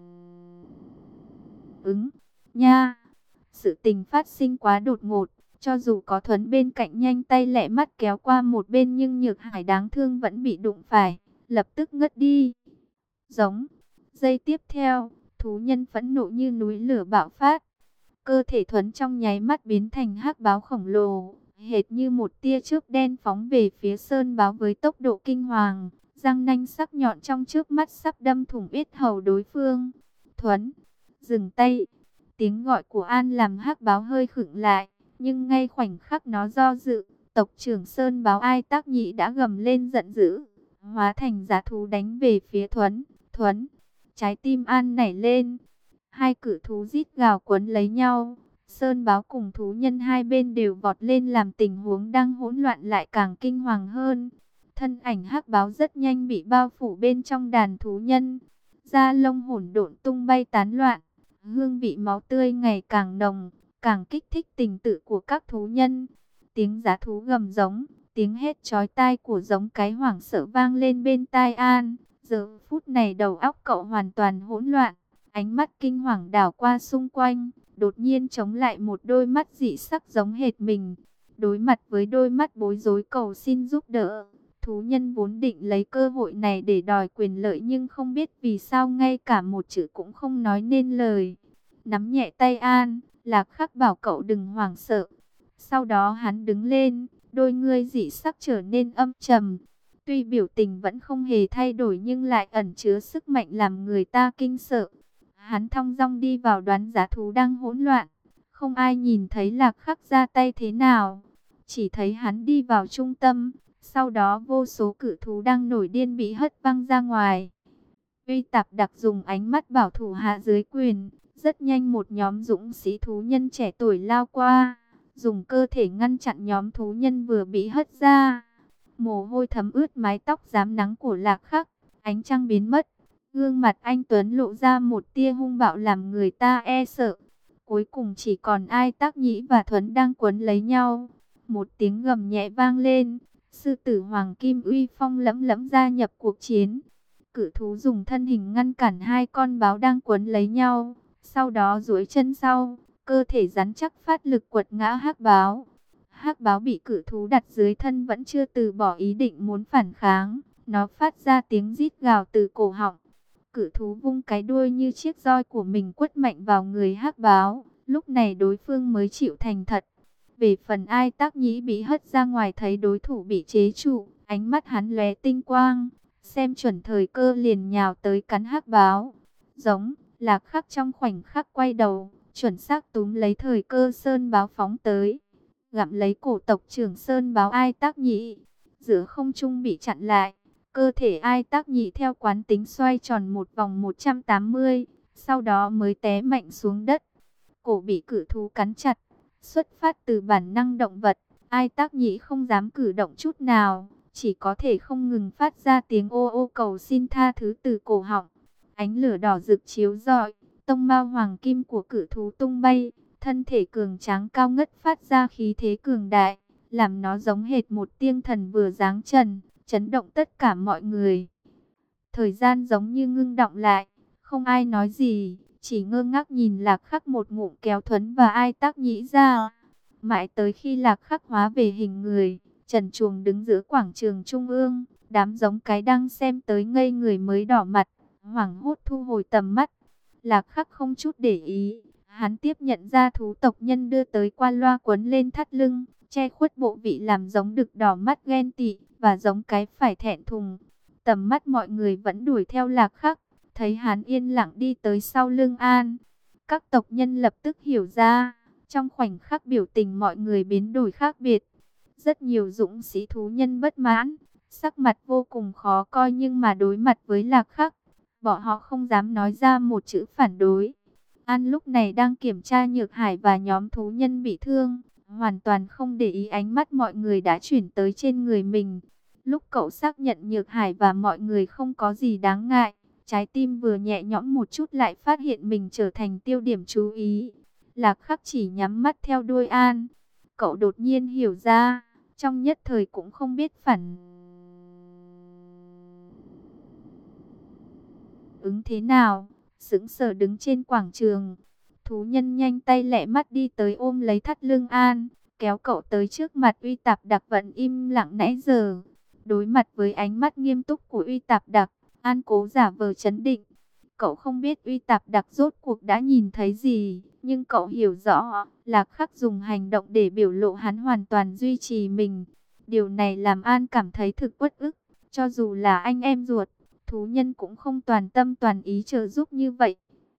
ứng. Nha, sự tình phát sinh quá đột ngột, cho dù có Thuấn bên cạnh nhanh tay lẹ mắt kéo qua một bên nhưng Nhược Hải đáng thương vẫn bị đụng phải, lập tức ngất đi. Giống. Giây tiếp theo, thú nhân phẫn nộ như núi lửa bạo phát. Cơ thể Thuấn trong nháy mắt biến thành hắc báo khổng lồ, hệt như một tia chớp đen phóng về phía Sơn Báo với tốc độ kinh hoàng, răng nanh sắc nhọn trong trước mắt sắp đâm thủng yết hầu đối phương. Thuấn, dừng tay. Tiếng gọi của An làm hắc báo hơi khựng lại, nhưng ngay khoảnh khắc nó do dự, tộc trưởng Sơn Báo Ai Tác Nhĩ đã gầm lên giận dữ, hóa thành dã thú đánh về phía Thuấn. Thuấn, trái tim An nảy lên. Hai cự thú rít gào quấn lấy nhau. Sơn Báo cùng thú nhân hai bên đều vọt lên làm tình huống đang hỗn loạn lại càng kinh hoàng hơn. Thân ảnh hắc báo rất nhanh bị bao phủ bên trong đàn thú nhân. Da lông hỗn độn tung bay tán loạn. Hương vị máu tươi ngày càng nồng, càng kích thích tình tự của các thú nhân. Tiếng dã thú gầm giống, tiếng hét chói tai của giống cái hoảng sợ vang lên bên tai An. Giờ phút này đầu óc cậu hoàn toàn hỗn loạn. Ánh mắt kinh hoàng đảo qua xung quanh, đột nhiên chống lại một đôi mắt dị sắc giống hệt mình. Đối mặt với đôi mắt bối rối cầu xin giúp đỡ, thú nhân vốn định lấy cơ hội này để đòi quyền lợi nhưng không biết vì sao ngay cả một chữ cũng không nói nên lời. Nắm nhẹ tay An, Lạc Khắc bảo cậu đừng hoảng sợ. Sau đó hắn đứng lên, đôi ngươi dị sắc trở nên âm trầm. Tuy biểu tình vẫn không hề thay đổi nhưng lại ẩn chứa sức mạnh làm người ta kinh sợ. Hắn thong dong đi vào đoán giá thú đang hỗn loạn. Không ai nhìn thấy Lạc Khắc ra tay thế nào. Chỉ thấy hắn đi vào trung tâm. Sau đó vô số cự thú đang nổi điên bị hất văng ra ngoài. Uy Tạp Đặc dùng ánh mắt bảo thủ hạ dưới quyền. Rất nhanh một nhóm dũng sĩ thú nhân trẻ tuổi lao qua. Dùng cơ thể ngăn chặn nhóm thú nhân vừa bị hất ra. Mồ hôi thấm ướt mái tóc rám nắng của Lạc Khắc. Ánh trăng biến mất. Gương mặt anh Tuấn lộ ra một tia hung bạo làm người ta e sợ. Cuối cùng chỉ còn Ai Tác Nhĩ và Thuấn đang quấn lấy nhau. Một tiếng gầm nhẹ vang lên. Sư tử Hoàng Kim uy phong lẫm lẫm gia nhập cuộc chiến. Cự thú dùng thân hình ngăn cản hai con báo đang quấn lấy nhau. Sau đó duỗi chân sau, cơ thể rắn chắc phát lực quật ngã hắc báo. Hắc báo bị cự thú đặt dưới thân vẫn chưa từ bỏ ý định muốn phản kháng. Nó phát ra tiếng rít gào từ cổ họng. Cự thú vung cái đuôi như chiếc roi của mình quất mạnh vào người hắc báo. Lúc này đối phương mới chịu thành thật. Về phần Ai Tác Nhĩ bị hất ra ngoài thấy đối thủ bị chế trụ, ánh mắt hắn lóe tinh quang, xem chuẩn thời cơ liền nhào tới cắn hắc báo. Giống, Lạc Khắc trong khoảnh khắc quay đầu, chuẩn xác túm lấy thời cơ Sơn Báo phóng tới, gặm lấy cổ tộc trưởng Sơn Báo Ai Tác Nhĩ. Giữa không trung bị chặn lại, cơ thể Ai Tác Nhĩ theo quán tính xoay tròn một vòng một trăm tám mươi, sau đó mới té mạnh xuống đất. Cổ bị cự thú cắn chặt. Xuất phát từ bản năng động vật, Ai Tác Nhĩ không dám cử động chút nào, chỉ có thể không ngừng phát ra tiếng ô ô cầu xin tha thứ từ cổ họng. Ánh lửa đỏ rực chiếu rọi, tông mao hoàng kim của cự thú tung bay, thân thể cường tráng cao ngất phát ra khí thế cường đại, làm nó giống hệt một tiên thần vừa giáng trần, chấn động tất cả mọi người. Thời gian giống như ngưng đọng lại, không ai nói gì. Chỉ ngơ ngác nhìn Lạc Khắc một ngụm kéo Thuấn và Ai Tác Nhĩ ra. Mãi tới khi Lạc Khắc hóa về hình người, trần truồng đứng giữa quảng trường trung ương, đám giống cái đang xem tới ngây người mới đỏ mặt, hoảng hốt thu hồi tầm mắt. Lạc Khắc không chút để ý, hắn tiếp nhận ra thú tộc nhân đưa tới qua loa quấn lên thắt lưng, che khuất bộ vị làm giống đực đỏ mắt ghen tị, và giống cái phải thẹn thùng. Tầm mắt mọi người vẫn đuổi theo Lạc Khắc. Thấy hắn yên lặng đi tới sau lưng An, các tộc nhân lập tức hiểu ra. Trong khoảnh khắc biểu tình mọi người biến đổi khác biệt. Rất nhiều dũng sĩ thú nhân bất mãn, sắc mặt vô cùng khó coi nhưng mà đối mặt với Lạc Khắc, bọn họ không dám nói ra một chữ phản đối. An lúc này đang kiểm tra Nhược Hải và nhóm thú nhân bị thương, hoàn toàn không để ý ánh mắt mọi người đã chuyển tới trên người mình. Lúc cậu xác nhận Nhược Hải và mọi người không có gì đáng ngại, trái tim vừa nhẹ nhõm một chút lại phát hiện mình trở thành tiêu điểm chú ý. Lạc Khắc chỉ nhắm mắt theo đuôi An. Cậu đột nhiên hiểu ra, trong nhất thời cũng không biết phản ứng thế nào, sững sờ đứng trên quảng trường. Thú nhân nhanh tay lẹ mắt đi tới ôm lấy thắt lưng An, kéo cậu tới trước mặt Uy Tạp Đặc vẫn im lặng nãy giờ. Đối mặt với ánh mắt nghiêm túc của Uy Tạp Đặc, An cố giả vờ trấn định. Cậu không biết Uy Tạp Đặc rốt cuộc đã nhìn thấy gì, nhưng cậu hiểu rõ, Lạc Khắc dùng hành động để biểu lộ hắn hoàn toàn duy trì mình. Điều này làm An cảm thấy thực uất ức, cho dù là anh em ruột, thú nhân cũng không toàn tâm toàn ý trợ giúp như vậy.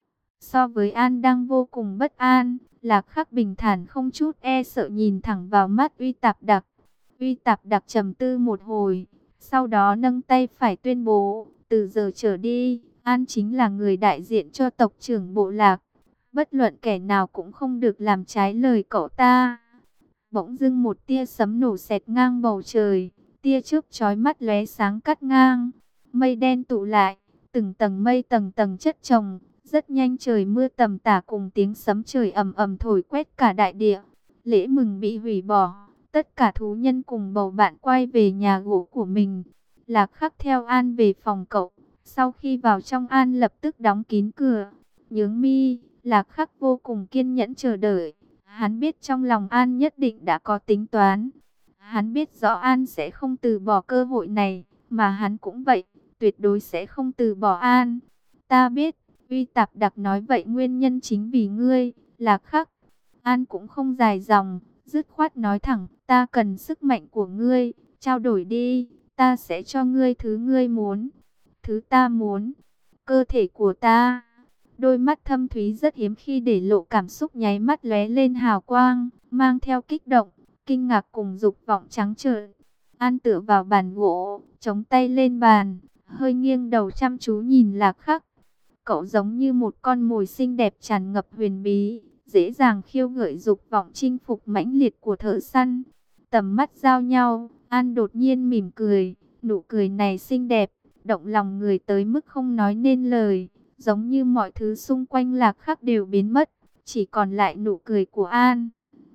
So với An đang vô cùng bất an, Lạc Khắc bình thản không chút e sợ nhìn thẳng vào mắt Uy Tạp Đặc. Uy Tạp Đặc trầm tư một hồi, sau đó nâng tay phải tuyên bố, từ giờ trở đi, An chính là người đại diện cho tộc trưởng bộ lạc. Bất luận kẻ nào cũng không được làm trái lời cậu ta. Bỗng dưng một tia sấm nổ xẹt ngang bầu trời, tia chớp chói mắt lóe sáng cắt ngang. Mây đen tụ lại, từng tầng mây tầng tầng chất chồng, rất nhanh trời mưa tầm tả cùng tiếng sấm trời ầm ầm thổi quét cả đại địa. Lễ mừng bị hủy bỏ, tất cả thú nhân cùng bầu bạn quay về nhà gỗ của mình. Lạc Khắc theo An về phòng cậu, sau khi vào trong An lập tức đóng kín cửa. Nhướng mi, Lạc Khắc vô cùng kiên nhẫn chờ đợi. Hắn biết trong lòng An nhất định đã có tính toán. Hắn biết rõ An sẽ không từ bỏ cơ hội này, mà hắn cũng vậy, tuyệt đối sẽ không từ bỏ An. Ta biết, Uy Tạp Đặc nói vậy nguyên nhân chính vì ngươi, Lạc Khắc. An cũng không dài dòng, dứt khoát nói thẳng, ta cần sức mạnh của ngươi, trao đổi đi, ta sẽ cho ngươi thứ ngươi muốn. Thứ ta muốn, cơ thể của ta. Đôi mắt thâm thúy rất hiếm khi để lộ cảm xúc nháy mắt lóe lên hào quang, mang theo kích động, kinh ngạc cùng dục vọng trắng trợn. An tựa vào bàn gỗ, chống tay lên bàn, hơi nghiêng đầu chăm chú nhìn Lạc Khắc. Cậu giống như một con mồi xinh đẹp tràn ngập huyền bí, dễ dàng khiêu gợi dục vọng chinh phục mãnh liệt của thợ săn. Tầm mắt giao nhau, An đột nhiên mỉm cười, nụ cười này xinh đẹp, động lòng người tới mức không nói nên lời. Giống như mọi thứ xung quanh Lạc Khắc đều biến mất, chỉ còn lại nụ cười của An.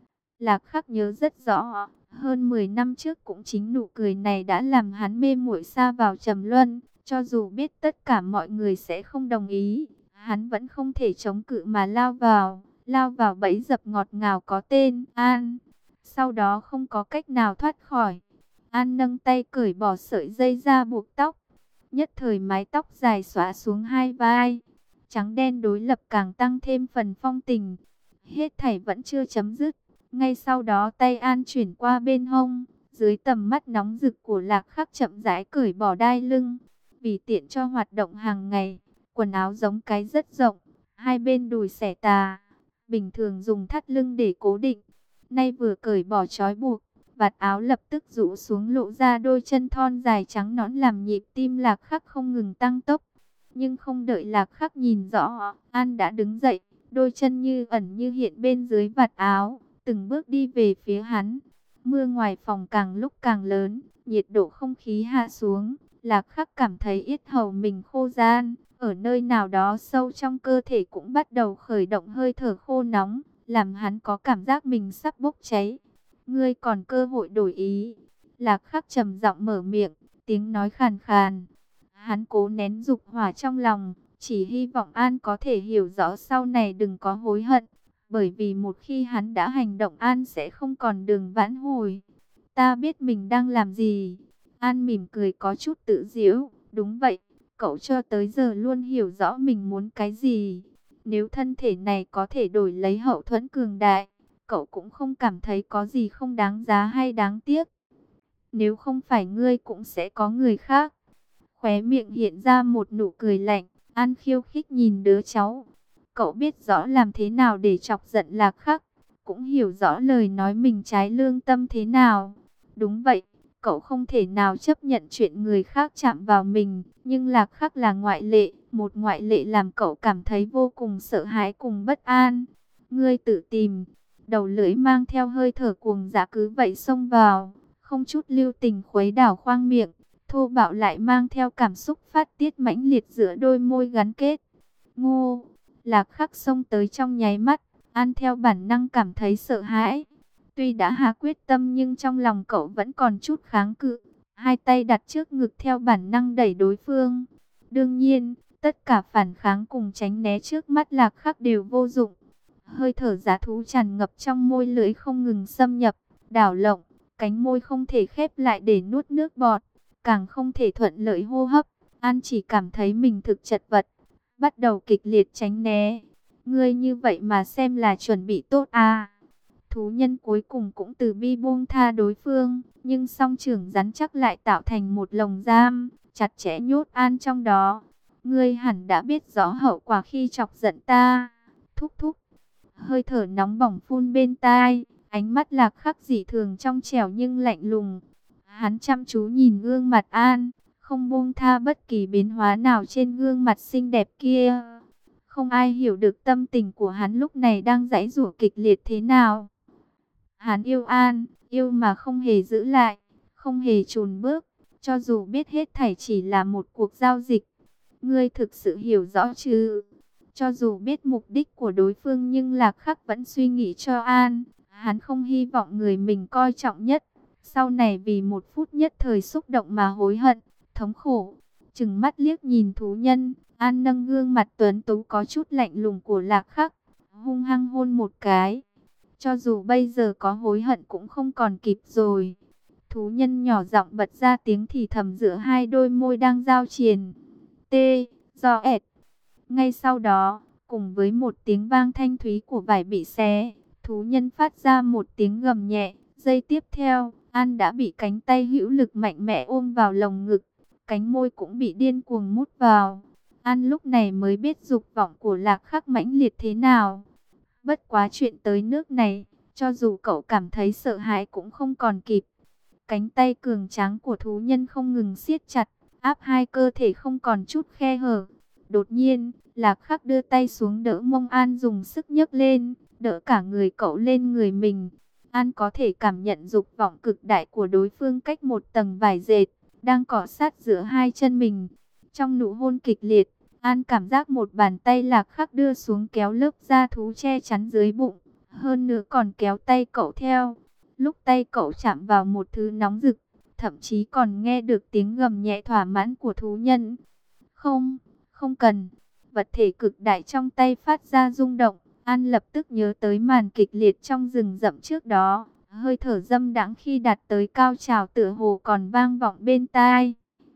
Lạc Khắc nhớ rất rõ, hơn mười năm trước cũng chính nụ cười này đã làm hắn mê muội sa vào trầm luân. Cho dù biết tất cả mọi người sẽ không đồng ý, hắn vẫn không thể chống cự mà lao vào, lao vào bẫy dập ngọt ngào có tên An. Sau đó không có cách nào thoát khỏi. An nâng tay cởi bỏ sợi dây ra buộc tóc. Nhất thời mái tóc dài xõa xuống hai vai, trắng đen đối lập càng tăng thêm phần phong tình. Hết thảy vẫn chưa chấm dứt, ngay sau đó tay An chuyển qua bên hông, dưới tầm mắt nóng rực của Lạc Khắc chậm rãi cởi bỏ đai lưng. Vì tiện cho hoạt động hàng ngày, quần áo giống cái rất rộng, hai bên đùi xẻ tà, bình thường dùng thắt lưng để cố định. Nay vừa cởi bỏ trói buộc, vạt áo lập tức rũ xuống lộ ra đôi chân thon dài trắng nõn làm nhịp tim Lạc Khắc không ngừng tăng tốc. Nhưng không đợi Lạc Khắc nhìn rõ, An đã đứng dậy, đôi chân như ẩn như hiện bên dưới vạt áo, từng bước đi về phía hắn. Mưa ngoài phòng càng lúc càng lớn, nhiệt độ không khí hạ xuống. Lạc Khắc cảm thấy yết hầu mình khô ran, ở nơi nào đó sâu trong cơ thể cũng bắt đầu khởi động hơi thở khô nóng, làm hắn có cảm giác mình sắp bốc cháy. Ngươi còn cơ hội đổi ý. Lạc Khắc trầm giọng mở miệng, tiếng nói khàn khàn. Hắn cố nén dục hỏa trong lòng, chỉ hy vọng An có thể hiểu rõ sau này đừng có hối hận. Bởi vì một khi hắn đã hành động An sẽ không còn đường vãn hồi. Ta biết mình đang làm gì. An mỉm cười có chút tự giễu. Đúng vậy, cậu cho tới giờ luôn hiểu rõ mình muốn cái gì. Nếu thân thể này có thể đổi lấy hậu thuẫn cường đại, cậu cũng không cảm thấy có gì không đáng giá hay đáng tiếc. Nếu không phải ngươi cũng sẽ có người khác. Khóe miệng hiện ra một nụ cười lạnh. An khiêu khích nhìn đứa cháu. Cậu biết rõ làm thế nào để chọc giận Lạc Khắc, cũng hiểu rõ lời nói mình trái lương tâm thế nào. Đúng vậy, cậu không thể nào chấp nhận chuyện người khác chạm vào mình, nhưng Lạc Khắc là ngoại lệ, một ngoại lệ làm cậu cảm thấy vô cùng sợ hãi cùng bất an. Ngươi tự tìm, đầu lưỡi mang theo hơi thở cuồng dã cứ vậy xông vào, không chút lưu tình khuấy đảo khoang miệng, thô bạo lại mang theo cảm xúc phát tiết mãnh liệt giữa đôi môi gắn kết. Ngô, Lạc Khắc xông tới trong nháy mắt, An theo bản năng cảm thấy sợ hãi. Tuy đã hạ quyết tâm nhưng trong lòng cậu vẫn còn chút kháng cự. Hai tay đặt trước ngực theo bản năng đẩy đối phương. Đương nhiên, Tất cả phản kháng cùng tránh né trước mắt Lạc Khắc đều vô dụng. Hơi thở giá thú tràn ngập trong môi lưỡi không ngừng xâm nhập, đảo lộn, cánh môi không thể khép lại để nuốt nước bọt, càng không thể thuận lợi hô hấp. An chỉ cảm thấy mình thực chật vật, bắt đầu kịch liệt tránh né. Ngươi như vậy mà xem là chuẩn bị tốt à? Thú nhân cuối cùng cũng từ bi buông tha đối phương, nhưng song trưởng rắn chắc lại tạo thành một lồng giam, chặt chẽ nhốt An trong đó. Ngươi hẳn đã biết rõ hậu quả khi chọc giận ta. Thúc thúc, hơi thở nóng bỏng phun bên tai, ánh mắt Lạc Khắc dị thường trong trẻo nhưng lạnh lùng. Hắn chăm chú nhìn gương mặt An, không buông tha bất kỳ biến hóa nào trên gương mặt xinh đẹp kia. Không ai hiểu được tâm tình của hắn lúc này đang giãy giụa kịch liệt thế nào. Hắn yêu An, yêu mà không hề giữ lại, không hề chùn bước, cho dù biết hết thảy chỉ là một cuộc giao dịch. Ngươi thực sự hiểu rõ chứ? Cho dù biết mục đích của đối phương nhưng Lạc Khắc vẫn suy nghĩ cho An. Hắn không hy vọng người mình coi trọng nhất, sau này vì một phút nhất thời xúc động mà hối hận, thống khổ. Chừng mắt liếc nhìn thú nhân, An nâng gương mặt tuấn tú có chút lạnh lùng của Lạc Khắc, hung hăng hôn một cái. Cho dù bây giờ có hối hận cũng không còn kịp rồi. Thú nhân nhỏ giọng bật ra tiếng thì thầm giữa hai đôi môi đang giao triền. T, do ẹt. Ngay sau đó, cùng với một tiếng vang thanh thúy của vải bị xé, thú nhân phát ra một tiếng gầm nhẹ. Giây tiếp theo, An đã bị cánh tay hữu lực mạnh mẽ ôm vào lồng ngực, cánh môi cũng bị điên cuồng mút vào. An lúc này mới biết dục vọng của Lạc Khắc mãnh liệt thế nào. Bất quá chuyện tới nước này, cho dù cậu cảm thấy sợ hãi cũng không còn kịp. Cánh tay cường tráng của thú nhân không ngừng siết chặt, áp hai cơ thể không còn chút khe hở. Đột nhiên, Lạc Khắc đưa tay xuống đỡ mông An dùng sức nhấc lên, đỡ cả người cậu lên người mình. An có thể cảm nhận dục vọng cực đại của đối phương cách một tầng vải dệt, đang cọ sát giữa hai chân mình. Trong nụ hôn kịch liệt, An cảm giác một bàn tay Lạc Khắc đưa xuống kéo lớp da thú che chắn dưới bụng, hơn nữa còn kéo tay cậu theo. Lúc tay cậu chạm vào một thứ nóng rực, thậm chí còn nghe được tiếng gầm nhẹ thỏa mãn của thú nhân. Không, không cần. Vật thể cực đại trong tay phát ra rung động. An lập tức nhớ tới màn kịch liệt trong rừng rậm trước đó. Hơi thở dâm đãng khi đạt tới cao trào tựa hồ còn vang vọng bên tai.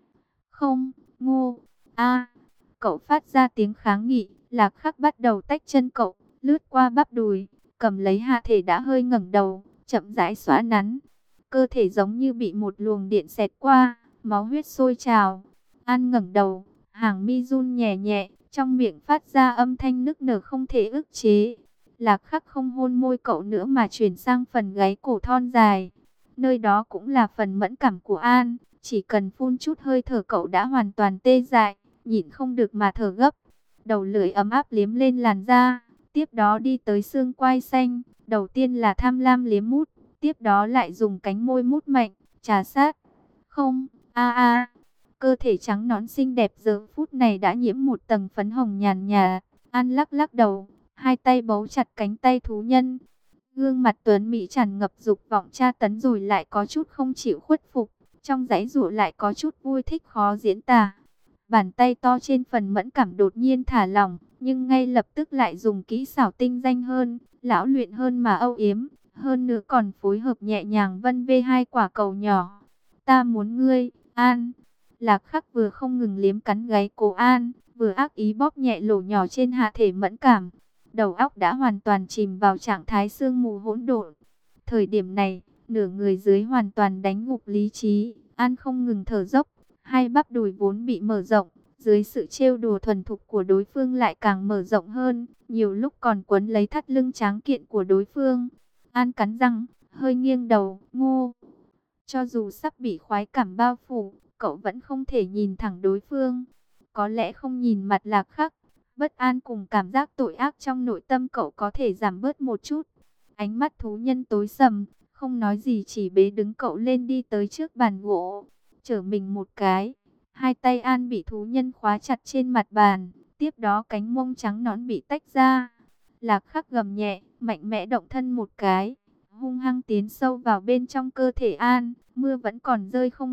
Không, ngu, a. Cậu phát ra tiếng kháng nghị. Lạc Khắc bắt đầu tách chân cậu, lướt qua bắp đùi, cầm lấy hạ thể đã hơi ngẩng đầu, chậm rãi xóa nắn. Cơ thể giống như bị một luồng điện xẹt qua, máu huyết sôi trào. An ngẩng đầu, hàng mi run nhẹ nhẹ, trong miệng phát ra âm thanh nức nở không thể ức chế. Lạc Khắc không hôn môi cậu nữa mà chuyển sang phần gáy cổ thon dài. Nơi đó cũng là phần mẫn cảm của An, chỉ cần phun chút hơi thở cậu đã hoàn toàn tê dại, nhịn không được mà thở gấp. Đầu lưỡi ấm áp liếm lên làn da, tiếp đó đi tới xương quai xanh. Đầu tiên là tham lam liếm mút, tiếp đó lại dùng cánh môi mút mạnh, trà sát. Không, a a. Cơ thể trắng nõn xinh đẹp giờ phút này đã nhiễm một tầng phấn hồng nhàn nhạt. An lắc lắc đầu, hai tay bấu chặt cánh tay thú nhân. Gương mặt tuấn mỹ tràn ngập dục vọng tra tấn rồi lại có chút không chịu khuất phục, trong giãy giụa lại có chút vui thích khó diễn tả. Bàn tay to trên phần mẫn cảm đột nhiên thả lỏng, nhưng ngay lập tức lại dùng kỹ xảo tinh danh hơn, lão luyện hơn mà âu yếm, hơn nữa còn phối hợp nhẹ nhàng vân vê hai quả cầu nhỏ. Ta muốn ngươi, An. Lạc Khắc vừa không ngừng liếm cắn gáy cổ An, vừa ác ý bóp nhẹ lỗ nhỏ trên hạ thể mẫn cảm. Đầu óc đã hoàn toàn chìm vào trạng thái sương mù hỗn độn. Thời điểm này, nửa người dưới hoàn toàn đánh gục lý trí, An không ngừng thở dốc, hai bắp đùi vốn bị mở rộng, dưới sự trêu đùa thuần thục của đối phương lại càng mở rộng hơn, nhiều lúc còn quấn lấy thắt lưng tráng kiện của đối phương. An cắn răng, hơi nghiêng đầu, ngô. Cho dù sắp bị khoái cảm bao phủ, cậu vẫn không thể nhìn thẳng đối phương. Có lẽ không nhìn mặt Lạc Khắc, bất an cùng cảm giác tội ác trong nội tâm cậu có thể giảm bớt một chút. Ánh mắt thú nhân tối sầm, không nói gì chỉ bế đứng cậu lên đi tới trước bàn gỗ, chở mình một cái. Hai tay An bị thú nhân khóa chặt trên mặt bàn, tiếp đó cánh mông trắng nõn bị tách ra. Lạc Khắc gầm nhẹ, mạnh mẽ động thân một cái, hung hăng tiến sâu vào bên trong cơ thể An, mưa vẫn còn rơi không dứt.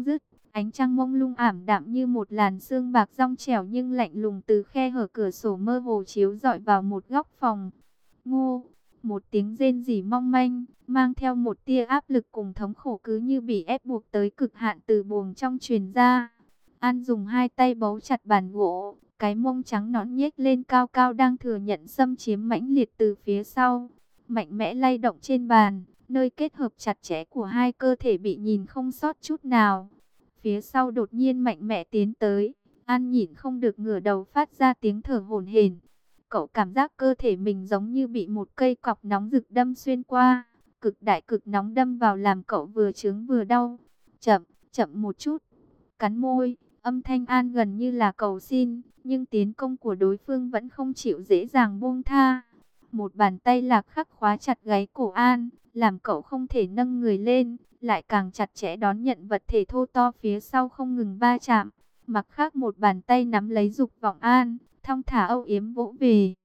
Ánh trăng mông lung ảm đạm như một làn sương bạc rong trẻo nhưng lạnh lùng từ khe hở cửa sổ mơ hồ chiếu rọi vào một góc phòng. Ngô, một tiếng rên rỉ mong manh, mang theo một tia áp lực cùng thống khổ cứ như bị ép buộc tới cực hạn từ buồng trong truyền ra. An dùng hai tay bấu chặt bàn gỗ, cái mông trắng nõn nhếch lên cao cao đang thừa nhận xâm chiếm mãnh liệt từ phía sau. Mạnh mẽ lay động trên bàn, nơi kết hợp chặt chẽ của hai cơ thể bị nhìn không sót chút nào. Phía sau đột nhiên mạnh mẽ tiến tới, An nhịn không được ngửa đầu phát ra tiếng thở hổn hển. Cậu cảm giác cơ thể mình giống như bị một cây cọc nóng rực đâm xuyên qua, cực đại cực nóng đâm vào làm cậu vừa chướng vừa đau. Chậm, chậm một chút. Cắn môi, âm thanh An gần như là cầu xin, nhưng tiến công của đối phương vẫn không chịu dễ dàng buông tha. Một bàn tay lạc khắc khóa chặt gáy cổ An, làm cậu không thể nâng người lên, lại càng chặt chẽ đón nhận vật thể thô to phía sau không ngừng va chạm. Mặt khác một bàn tay nắm lấy dục vọng An, thong thả âu yếm vỗ về.